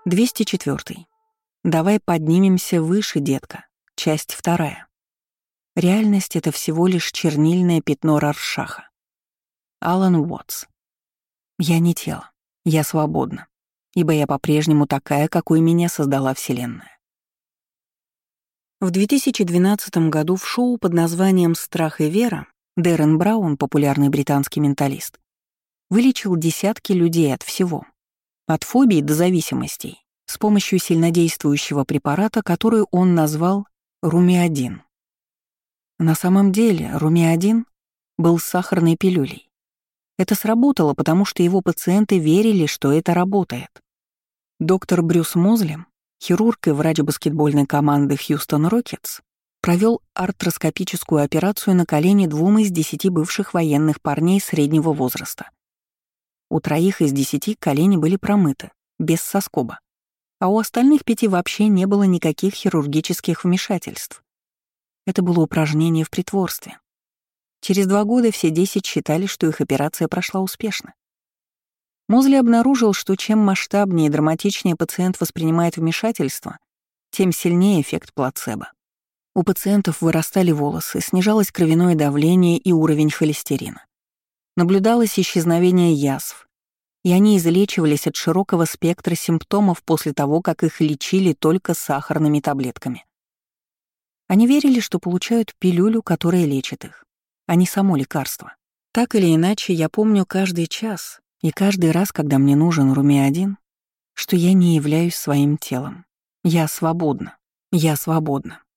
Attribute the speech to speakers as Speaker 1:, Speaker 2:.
Speaker 1: 204. Давай поднимемся выше, детка. Часть 2. Реальность — это всего лишь чернильное пятно Роршаха. Алан Уотс. Я не тело. Я свободна. Ибо я по-прежнему такая, какой меня создала Вселенная. В 2012 году в шоу под названием «Страх и вера» Дэрен Браун, популярный британский менталист, вылечил десятки людей от всего. От фобий до зависимостей, с помощью сильнодействующего препарата, который он назвал Румиадин. На самом деле Румиадин был сахарной пилюлей. Это сработало, потому что его пациенты верили, что это работает. Доктор Брюс Мозли, хирург и врач баскетбольной команды Хьюстон Рокетс, провел артроскопическую операцию на колене 2 из 10 бывших военных парней среднего возраста. У 3 из 10 колени были промыты, без соскоба, а у остальных 5 вообще не было никаких хирургических вмешательств. Это было упражнение в притворстве. Через 2 года все 10 считали, что их операция прошла успешно. Мозли обнаружил, что чем масштабнее и драматичнее пациент воспринимает вмешательство, тем сильнее эффект плацебо. У пациентов вырастали волосы, снижалось кровяное давление и уровень холестерина. Наблюдалось исчезновение язв, и они излечивались от широкого спектра симптомов после того, как их лечили только сахарными таблетками. Они верили, что получают пилюлю, которая лечит их, а не само лекарство. Так или иначе, я помню каждый час и каждый раз, когда мне нужен Румиадин, что я не являюсь своим телом. Я свободна. Я свободна.